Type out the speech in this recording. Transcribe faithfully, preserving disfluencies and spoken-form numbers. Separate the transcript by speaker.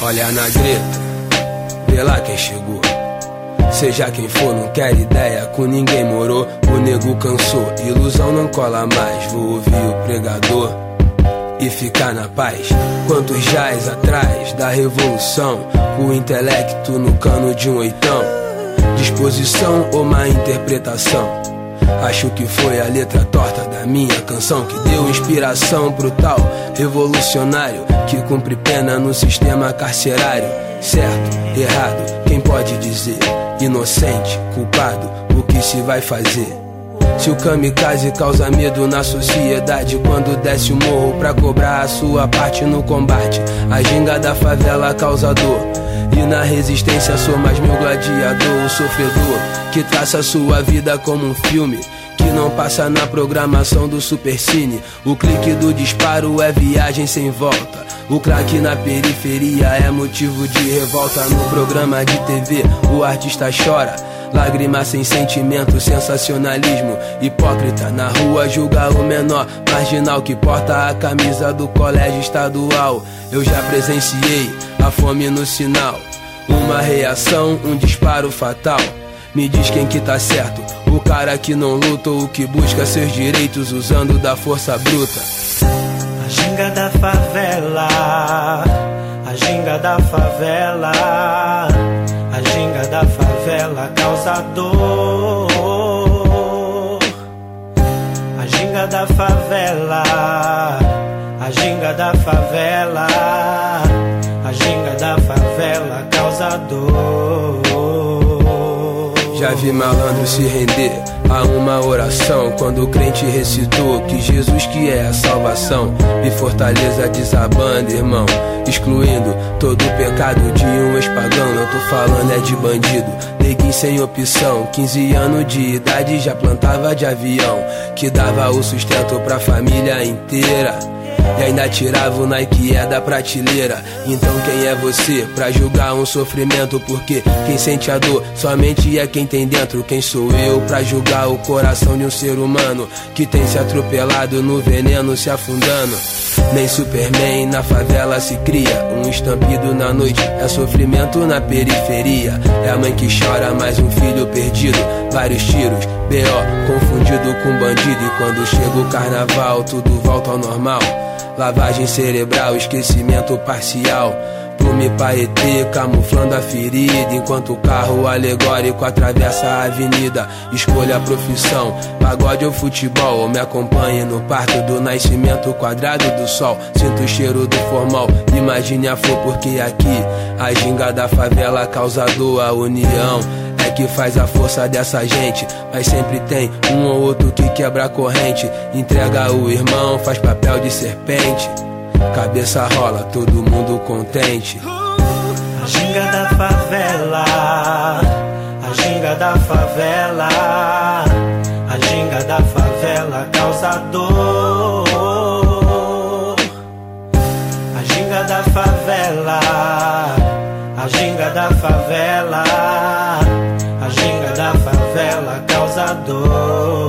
Speaker 1: Olha na greta, vê lá quem chegou. Seja quem for, não quer ideia, com ninguém morou. O nego cansou, ilusão não cola mais. Vou ouvir o pregador e ficar na paz. Quantos jaz atrás da revolução, o intelecto no cano de um oitão. Disposição ou má interpretação? Acho que foi a letra torta da minha canção que deu inspiração pro tal revolucionário que cumpre pena no sistema carcerário. Certo, errado, quem pode dizer? Inocente, culpado, o que se vai fazer? Se o kamikaze causa medo na sociedade quando desce o morro pra cobrar a sua parte no combate, a ginga da favela causa dor, e na resistência sou mais meu gladiador, o sofredor que traça sua vida como um filme que não passa na programação do Supercine. O clique do disparo é viagem sem volta. O craque na periferia é motivo de revolta. No programa de T V o artista chora, lágrima sem sentimento, sensacionalismo. Hipócrita na rua julga o menor, marginal que porta a camisa do colégio estadual. Eu já presenciei a fome no sinal, uma reação, um disparo fatal. Me diz quem que tá certo, o cara que não luta ou que busca seus direitos usando da força bruta.
Speaker 2: A ginga da favela, a ginga da favela, a ginga da favela causa dor. A ginga da favela, a ginga da favela, a ginga da favela causa dor.
Speaker 1: Já vi malandro se render a uma oração quando o crente recitou que Jesus que é a salvação. E fortaleza desabando, irmão, excluindo todo o pecado de um ex-pagão. Não tô falando é de bandido, neguinho sem opção, quinze anos de idade já plantava de avião, que dava o sustento pra família inteira e ainda tirava o Nike é da prateleira. Então quem é você pra julgar um sofrimento? Porque quem sente a dor somente é quem tem dentro. Quem sou eu pra julgar o coração de um ser humano que tem se atropelado no veneno, se afundando? Nem Superman na favela se cria, um estampido na noite é sofrimento na periferia. É a mãe que chora, mais um filho perdido, vários tiros, B O confundido com bandido. E quando chega o carnaval tudo volta ao normal. Lavagem cerebral, esquecimento parcial. Plume paetê, camuflando a ferida, enquanto o carro alegórico atravessa a avenida. Escolha a profissão, pagode ou futebol, ou me acompanhe no parto do nascimento quadrado do sol. Sinto o cheiro do formal, imagine a flor, porque aqui a ginga da favela causa dor. A união é que faz a força dessa gente, mas sempre tem um ou outro que quebra a corrente. Entrega o irmão, faz papel de serpente. Cabeça rola, todo mundo contente.
Speaker 2: A ginga da favela, a ginga da favela, a ginga da favela causa dor. A ginga da favela, a ginga da favela, a ginga da favela causa dor.